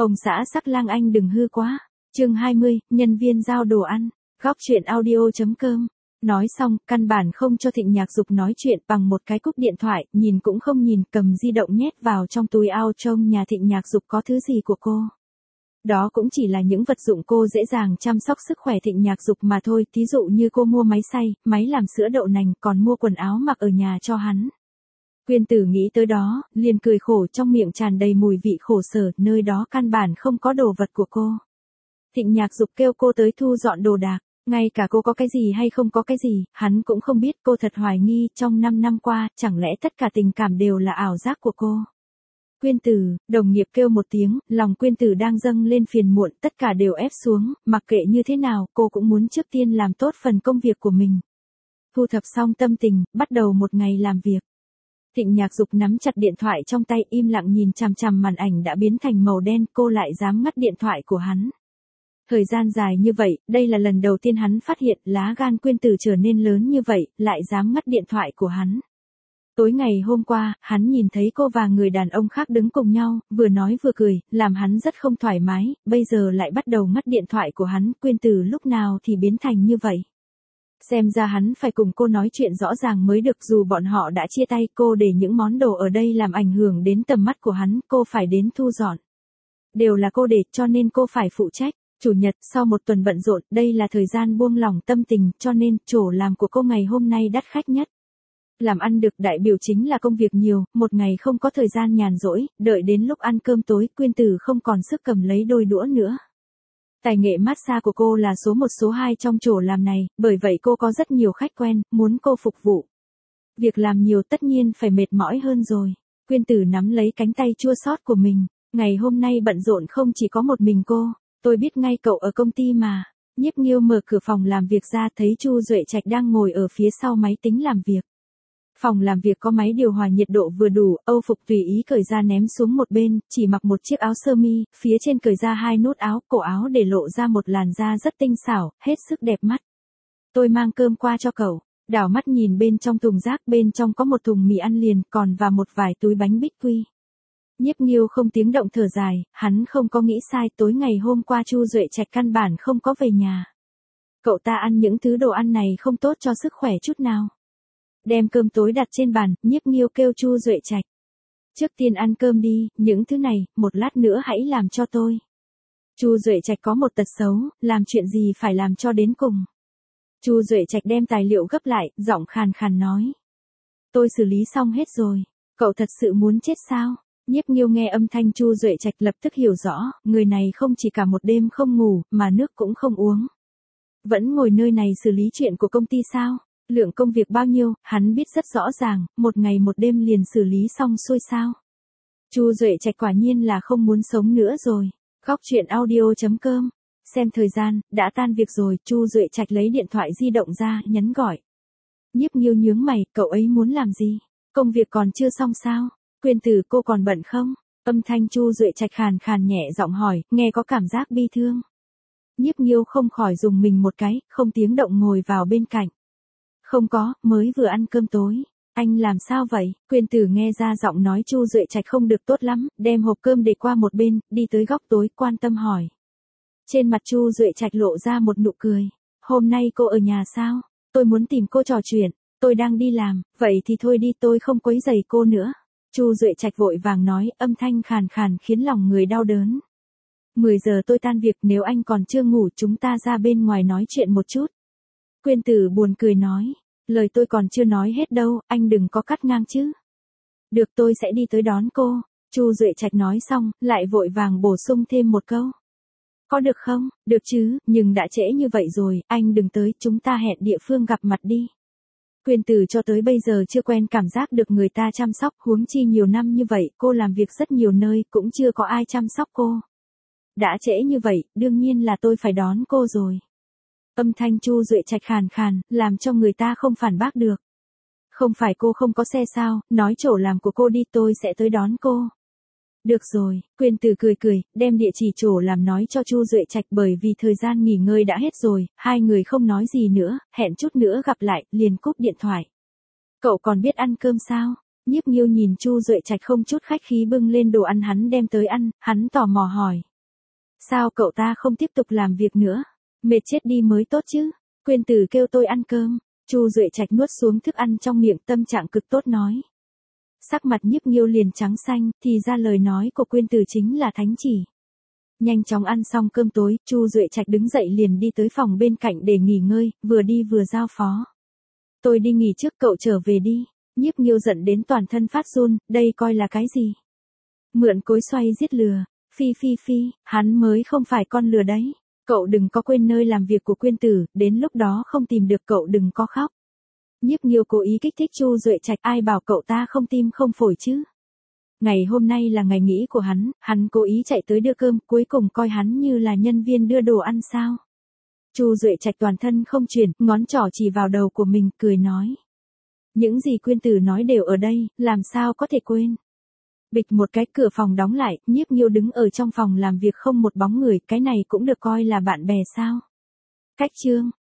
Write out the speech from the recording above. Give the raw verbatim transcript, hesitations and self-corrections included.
Ông xã sắc lang anh đừng hư quá. Chương hai mươi, nhân viên giao đồ ăn. Góc chuyện audio chấm com. Nói xong, căn bản không cho Thịnh Nhạc Dục nói chuyện, bằng một cái cúp điện thoại, nhìn cũng không nhìn, cầm di động nhét vào trong túi áo trông nhà Thịnh Nhạc Dục có thứ gì của cô. Đó cũng chỉ là những vật dụng cô dễ dàng chăm sóc sức khỏe Thịnh Nhạc Dục mà thôi, thí dụ như cô mua máy xay, máy làm sữa đậu nành, còn mua quần áo mặc ở nhà cho hắn. Quyên Tử nghĩ tới đó, liền cười khổ, trong miệng tràn đầy mùi vị khổ sở, nơi đó căn bản không có đồ vật của cô. Thịnh Nhạc Dục kêu cô tới thu dọn đồ đạc, ngay cả cô có cái gì hay không có cái gì, hắn cũng không biết. Cô thật hoài nghi, trong năm năm qua, chẳng lẽ tất cả tình cảm đều là ảo giác của cô. Quyên Tử, đồng nghiệp kêu một tiếng, lòng Quyên Tử đang dâng lên phiền muộn, tất cả đều ép xuống, mặc kệ như thế nào, cô cũng muốn trước tiên làm tốt phần công việc của mình. Thu thập xong tâm tình, bắt đầu một ngày làm việc. Thịnh Nhạc Dục nắm chặt điện thoại trong tay, im lặng nhìn chằm chằm màn ảnh đã biến thành màu đen, cô lại dám ngắt điện thoại của hắn. Thời gian dài như vậy, đây là lần đầu tiên hắn phát hiện lá gan Quyên Tử trở nên lớn như vậy, lại dám ngắt điện thoại của hắn. Tối ngày hôm qua, hắn nhìn thấy cô và người đàn ông khác đứng cùng nhau, vừa nói vừa cười, làm hắn rất không thoải mái, bây giờ lại bắt đầu ngắt điện thoại của hắn. Quyên Tử lúc nào thì biến thành như vậy. Xem ra hắn phải cùng cô nói chuyện rõ ràng mới được, dù bọn họ đã chia tay, cô để những món đồ ở đây làm ảnh hưởng đến tầm mắt của hắn, cô phải đến thu dọn. Đều là cô để, cho nên cô phải phụ trách. Chủ nhật, sau một tuần bận rộn, đây là thời gian buông lỏng tâm tình, cho nên, chỗ làm của cô ngày hôm nay đắt khách nhất. Làm ăn được đại biểu chính là công việc nhiều, một ngày không có thời gian nhàn rỗi, đợi đến lúc ăn cơm tối, Quyên Tử không còn sức cầm lấy đôi đũa nữa. Tài nghệ massage của cô là số một số hai trong chỗ làm này, bởi vậy cô có rất nhiều khách quen, muốn cô phục vụ. Việc làm nhiều tất nhiên phải mệt mỏi hơn rồi. Quyên Tử nắm lấy cánh tay chua xót của mình, ngày hôm nay bận rộn không chỉ có một mình cô, tôi biết ngay cậu ở công ty mà. Nhiếp Nghiêu mở cửa phòng làm việc ra, thấy Chu Duệ Trạch đang ngồi ở phía sau máy tính làm việc. Phòng làm việc có máy điều hòa nhiệt độ vừa đủ, Âu phục tùy ý cởi ra ném xuống một bên, chỉ mặc một chiếc áo sơ mi, phía trên cởi ra hai nút áo, cổ áo để lộ ra một làn da rất tinh xảo, hết sức đẹp mắt. Tôi mang cơm qua cho cậu. Đảo mắt nhìn bên trong thùng rác, bên trong có một thùng mì ăn liền, còn và một vài túi bánh bích quy. Nhiếp Nghiêu không tiếng động thở dài, hắn không có nghĩ sai, tối ngày hôm qua Chu Duệ Trạch căn bản không có về nhà. Cậu ta ăn những thứ đồ ăn này không tốt cho sức khỏe chút nào. Đem cơm tối đặt trên bàn, Nhiếp Nghiêu kêu Chu Duệ Trạch. Trước tiên ăn cơm đi, những thứ này, một lát nữa hãy làm cho tôi. Chu Duệ Trạch có một tật xấu, làm chuyện gì phải làm cho đến cùng. Chu Duệ Trạch đem tài liệu gấp lại, giọng khàn khàn nói. Tôi xử lý xong hết rồi, cậu thật sự muốn chết sao? Nhiếp Nghiêu nghe âm thanh Chu Duệ Trạch lập tức hiểu rõ, người này không chỉ cả một đêm không ngủ, mà nước cũng không uống. Vẫn ngồi nơi này xử lý chuyện của công ty sao? Lượng công việc bao nhiêu, hắn biết rất rõ ràng, một ngày một đêm liền xử lý xong xuôi sao. Chu Duệ Trạch quả nhiên là không muốn sống nữa rồi. Góc chuyện audio chấm com. Xem thời gian, đã tan việc rồi, Chu Duệ Trạch lấy điện thoại di động ra, nhấn gọi. Nhiếp Nghiêu nhướng mày, cậu ấy muốn làm gì? Công việc còn chưa xong sao? Quyên Tử, cô còn bận không? Âm thanh Chu Duệ Trạch khàn khàn nhẹ giọng hỏi, nghe có cảm giác bi thương. Nhiếp Nghiêu không khỏi dùng mình một cái, không tiếng động ngồi vào bên cạnh. Không có, mới vừa ăn cơm tối. Anh làm sao vậy? Quyên Tử nghe ra giọng nói Chu Duệ Trạch không được tốt lắm, đem hộp cơm để qua một bên, đi tới góc tối, quan tâm hỏi. Trên mặt Chu Duệ Trạch lộ ra một nụ cười. Hôm nay cô ở nhà sao? Tôi muốn tìm cô trò chuyện. Tôi đang đi làm, vậy thì thôi đi, tôi không quấy rầy cô nữa. Chu Duệ Trạch vội vàng nói, âm thanh khàn khàn khiến lòng người đau đớn. mười giờ tôi tan việc, nếu anh còn chưa ngủ chúng ta ra bên ngoài nói chuyện một chút. Quyên Tử buồn cười nói, lời tôi còn chưa nói hết đâu, anh đừng có cắt ngang chứ. Được, tôi sẽ đi tới đón cô. Chu Duệ Trạch nói xong, lại vội vàng bổ sung thêm một câu. Có được không? Được chứ, nhưng đã trễ như vậy rồi, anh đừng tới, chúng ta hẹn địa phương gặp mặt đi. Quyên Tử cho tới bây giờ chưa quen cảm giác được người ta chăm sóc, huống chi nhiều năm như vậy, cô làm việc rất nhiều nơi, cũng chưa có ai chăm sóc cô. Đã trễ như vậy, đương nhiên là tôi phải đón cô rồi. Âm thanh Chu Duệ Trạch khàn khàn, làm cho người ta không phản bác được. Không phải cô không có xe sao, nói chỗ làm của cô đi, tôi sẽ tới đón cô. Được rồi, Quyên Tử cười cười, đem địa chỉ chỗ làm nói cho Chu Duệ Trạch, bởi vì thời gian nghỉ ngơi đã hết rồi, hai người không nói gì nữa, hẹn chút nữa gặp lại, liền cúp điện thoại. Cậu còn biết ăn cơm sao? Nhiếp Nghiêu nhìn Chu Duệ Trạch không chút khách khí bưng lên đồ ăn hắn đem tới ăn, hắn tò mò hỏi. Sao cậu ta không tiếp tục làm việc nữa? Mệt chết đi mới tốt chứ. Quyên Tử kêu tôi ăn cơm. Chu Duệ Trạch nuốt xuống thức ăn trong miệng, tâm trạng cực tốt nói. Sắc mặt Nhiếp Nghiêu liền trắng xanh, thì ra lời nói của Quyên Tử chính là thánh chỉ. Nhanh chóng ăn xong cơm tối, Chu Duệ Trạch đứng dậy liền đi tới phòng bên cạnh để nghỉ ngơi, vừa đi vừa giao phó. Tôi đi nghỉ trước, cậu trở về đi. Nhiếp Nghiêu giận đến toàn thân phát run, đây coi là cái gì? Mượn cối xoay giết lừa. Phi phi phi, hắn mới không phải con lừa đấy. Cậu đừng có quên nơi làm việc của Quyên Tử, đến lúc đó không tìm được cậu đừng có khóc. Nhiếp Nghiêu cố ý kích thích Chu Duệ Trạch, ai bảo cậu ta không tim không phổi chứ. Ngày hôm nay là ngày nghỉ của hắn, hắn cố ý chạy tới đưa cơm, cuối cùng coi hắn như là nhân viên đưa đồ ăn sao. Chu Duệ Trạch toàn thân không chuyển, ngón trỏ chỉ vào đầu của mình, cười nói. Những gì Quyên Tử nói đều ở đây, làm sao có thể quên. Bịch một cái, cửa phòng đóng lại, Nhiếp Nghiêu đứng ở trong phòng làm việc không một bóng người, cái này cũng được coi là bạn bè sao. Cách chương,